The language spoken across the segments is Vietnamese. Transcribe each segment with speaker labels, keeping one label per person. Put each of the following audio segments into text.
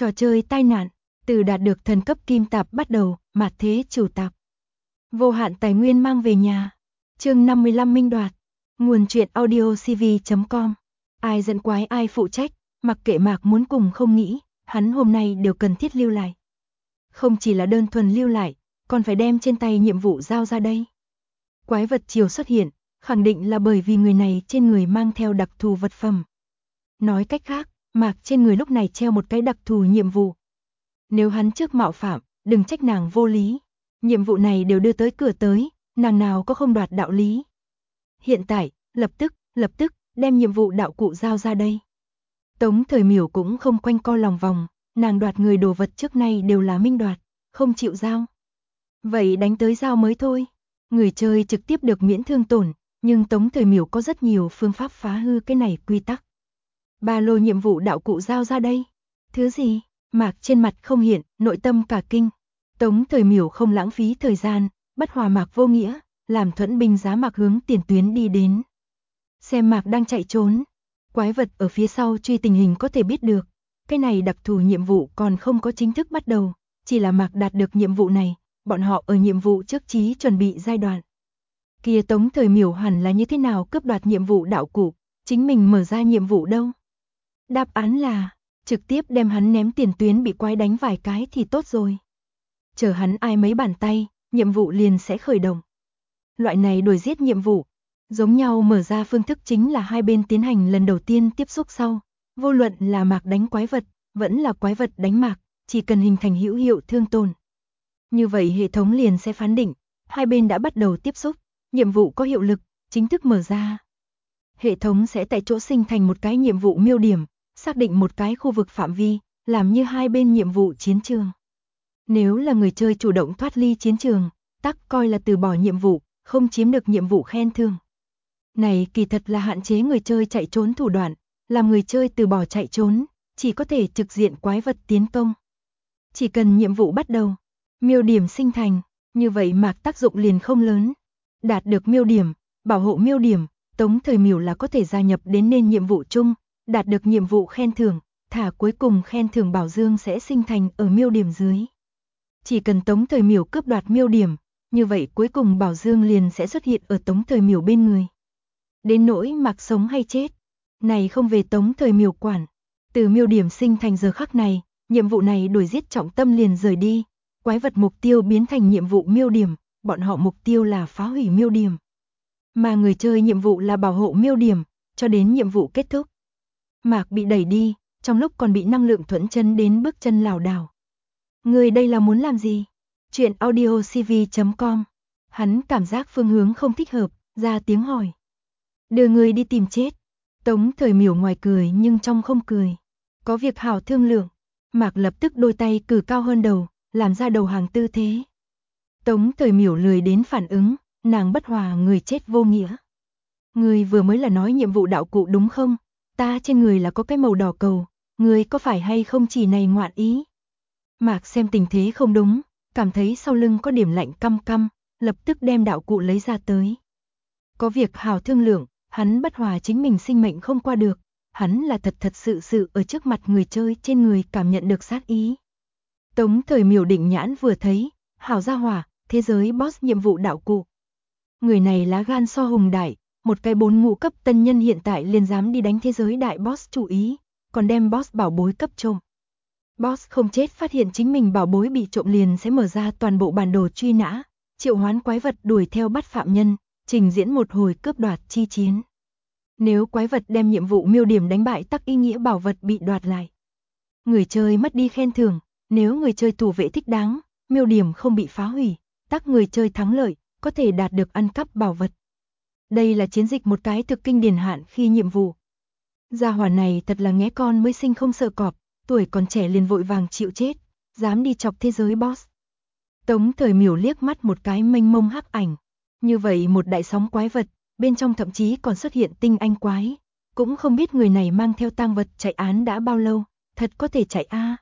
Speaker 1: Trò chơi tai nạn, từ đạt được thần cấp kim tạp bắt đầu, mạt thế chủ tạp. Vô hạn tài nguyên mang về nhà. Chương 55 minh đoạt. Nguồn truyện audio cv.com. Ai dẫn quái ai phụ trách, mặc kệ Mạc muốn cùng không nghĩ, hắn hôm nay đều cần thiết lưu lại. Không chỉ là đơn thuần lưu lại, còn phải đem trên tay nhiệm vụ giao ra đây. Quái vật chiều xuất hiện, khẳng định là bởi vì người này trên người mang theo đặc thù vật phẩm. Nói cách khác, Mạc trên người lúc này treo một cái đặc thù nhiệm vụ. Nếu hắn trước mạo phạm, đừng trách nàng vô lý. Nhiệm vụ này đều đưa tới cửa tới, nàng nào có không đoạt đạo lý. Hiện tại, lập tức, đem nhiệm vụ đạo cụ giao ra đây. Tống Thời Miểu cũng không quanh co lòng vòng, nàng đoạt người đồ vật trước nay đều là minh đoạt, không chịu giao. Vậy đánh tới giao mới thôi. Người chơi trực tiếp được miễn thương tổn, nhưng Tống Thời Miểu có rất nhiều phương pháp phá hư cái này quy tắc. Ba lô nhiệm vụ đạo cụ giao ra đây. Thứ gì? Mạc trên mặt không hiện, nội tâm cả kinh. Tống Thời Miểu không lãng phí thời gian, bất hòa Mạc vô nghĩa, làm thuẫn binh giá Mạc hướng tiền tuyến đi đến. Xem Mạc đang chạy trốn, quái vật ở phía sau truy tình hình có thể biết được. Cái này đặc thù nhiệm vụ còn không có chính thức bắt đầu, chỉ là Mạc đạt được nhiệm vụ này, bọn họ ở nhiệm vụ trước chí chuẩn bị giai đoạn. Kia Tống Thời Miểu hẳn là như thế nào cướp đoạt nhiệm vụ đạo cụ, chính mình mở ra nhiệm vụ đâu? Đáp án là, trực tiếp đem hắn ném tiền tuyến bị quái đánh vài cái thì tốt rồi. Chờ hắn ai mấy bàn tay, nhiệm vụ liền sẽ khởi động. Loại này đuổi giết nhiệm vụ, giống nhau mở ra phương thức chính là hai bên tiến hành lần đầu tiên tiếp xúc sau. Vô luận là Mạc đánh quái vật, vẫn là quái vật đánh Mạc, chỉ cần hình thành hữu hiệu thương tổn. Như vậy hệ thống liền sẽ phán định, hai bên đã bắt đầu tiếp xúc, nhiệm vụ có hiệu lực, chính thức mở ra. Hệ thống sẽ tại chỗ sinh thành một cái nhiệm vụ miêu điểm, xác định một cái khu vực phạm vi, làm như hai bên nhiệm vụ chiến trường. Nếu là người chơi chủ động thoát ly chiến trường, tắc coi là từ bỏ nhiệm vụ, không chiếm được nhiệm vụ khen thưởng. Này kỳ thật là hạn chế người chơi chạy trốn thủ đoạn, làm người chơi từ bỏ chạy trốn, chỉ có thể trực diện quái vật tiến công. Chỉ cần nhiệm vụ bắt đầu, miêu điểm sinh thành, như vậy Mạc tác dụng liền không lớn. Đạt được miêu điểm, bảo hộ miêu điểm, Tống Thời Miểu là có thể gia nhập đến nên nhiệm vụ chung, đạt được nhiệm vụ khen thưởng, thả cuối cùng khen thưởng bảo dương sẽ sinh thành ở miêu điểm dưới. Chỉ cần Tống Thời Miểu cướp đoạt miêu điểm, như vậy cuối cùng bảo dương liền sẽ xuất hiện ở Tống Thời Miểu bên người. Đến nỗi Mạc sống hay chết, này không về Tống Thời Miểu quản. Từ miêu điểm sinh thành giờ khắc này, nhiệm vụ này đuổi giết trọng tâm liền rời đi, quái vật mục tiêu biến thành nhiệm vụ miêu điểm, bọn họ mục tiêu là phá hủy miêu điểm. Mà người chơi nhiệm vụ là bảo hộ miêu điểm, cho đến nhiệm vụ kết thúc. Mạc bị đẩy đi, trong lúc còn bị năng lượng thuẫn chân đến bước chân lảo đảo. Người đây là muốn làm gì? Chuyện audio cv.com. Hắn cảm giác phương hướng không thích hợp, ra tiếng hỏi. Đưa người đi tìm chết. Tống Thời Miểu ngoài cười nhưng trong không cười. Có việc hảo thương lượng. Mạc lập tức đôi tay cử cao hơn đầu, làm ra đầu hàng tư thế. Tống Thời Miểu lười đến phản ứng, nàng bất hòa người chết vô nghĩa. Người vừa mới là nói nhiệm vụ đạo cụ đúng không? Ta trên người là có cái màu đỏ cầu, người có phải hay không chỉ này ngoạn ý? Mạc xem tình thế không đúng, cảm thấy sau lưng có điểm lạnh căm căm, lập tức đem đạo cụ lấy ra tới. Có việc hảo thương lượng, hắn bất hòa chính mình sinh mệnh không qua được, hắn là thật sự ở trước mặt người chơi trên người cảm nhận được sát ý. Tống Thời Miểu định nhãn vừa thấy, hảo gia hỏa, thế giới boss nhiệm vụ đạo cụ. Người này lá gan so hùng đại, một cái 4 ngũ cấp tân nhân hiện tại liền dám đi đánh thế giới đại boss chủ ý, còn đem boss bảo bối cấp trộm. Boss không chết phát hiện chính mình bảo bối bị trộm liền sẽ mở ra toàn bộ bản đồ truy nã, triệu hoán quái vật đuổi theo bắt phạm nhân, trình diễn một hồi cướp đoạt chi chiến. Nếu quái vật đem nhiệm vụ miêu điểm đánh bại tắc ý nghĩa bảo vật bị đoạt lại. Người chơi mất đi khen thưởng, nếu người chơi thủ vệ thích đáng, miêu điểm không bị phá hủy, tắc người chơi thắng lợi, có thể đạt được ăn cắp bảo vật. Đây là chiến dịch một cái thực kinh điển hạn khi nhiệm vụ. Gia hỏa này thật là nghé con mới sinh không sợ cọp, tuổi còn trẻ liền vội vàng chịu chết, dám đi chọc thế giới boss. Tống Thời Miểu liếc mắt một cái mênh mông hắc ảnh, như vậy một đại sóng quái vật, bên trong thậm chí còn xuất hiện tinh anh quái, cũng không biết người này mang theo tang vật chạy án đã bao lâu, thật có thể chạy a.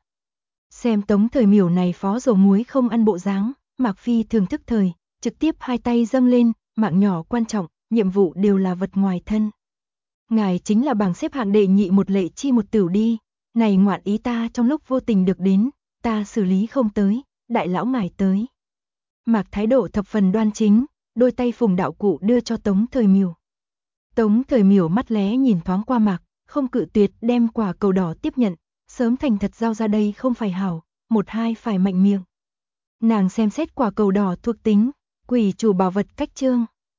Speaker 1: Xem Tống Thời Miểu này phó dầu muối không ăn bộ dáng, Mạc Phi thường thức thời, trực tiếp hai tay dâng lên, mạng nhỏ quan trọng, nhiệm vụ đều là vật ngoài thân. Ngài chính là bảng xếp hạng đệ nhị một lệ chi một tửu đi, Này ngoạn ý ta trong lúc vô tình được đến, ta xử lý không tới, đại lão ngài tới. Mạc thái độ thập phần đoan chính, đôi tay phùng đạo cụ đưa cho Tống Thời Miểu. Tống Thời Miểu mắt lé nhìn thoáng qua Mạc, không cự tuyệt đem quả cầu đỏ tiếp nhận, sớm thành thật giao ra đây không phải hảo, một hai phải mạnh miệng. Nàng xem xét quả cầu đỏ thuộc tính, quỷ chủ bảo vật cách chương,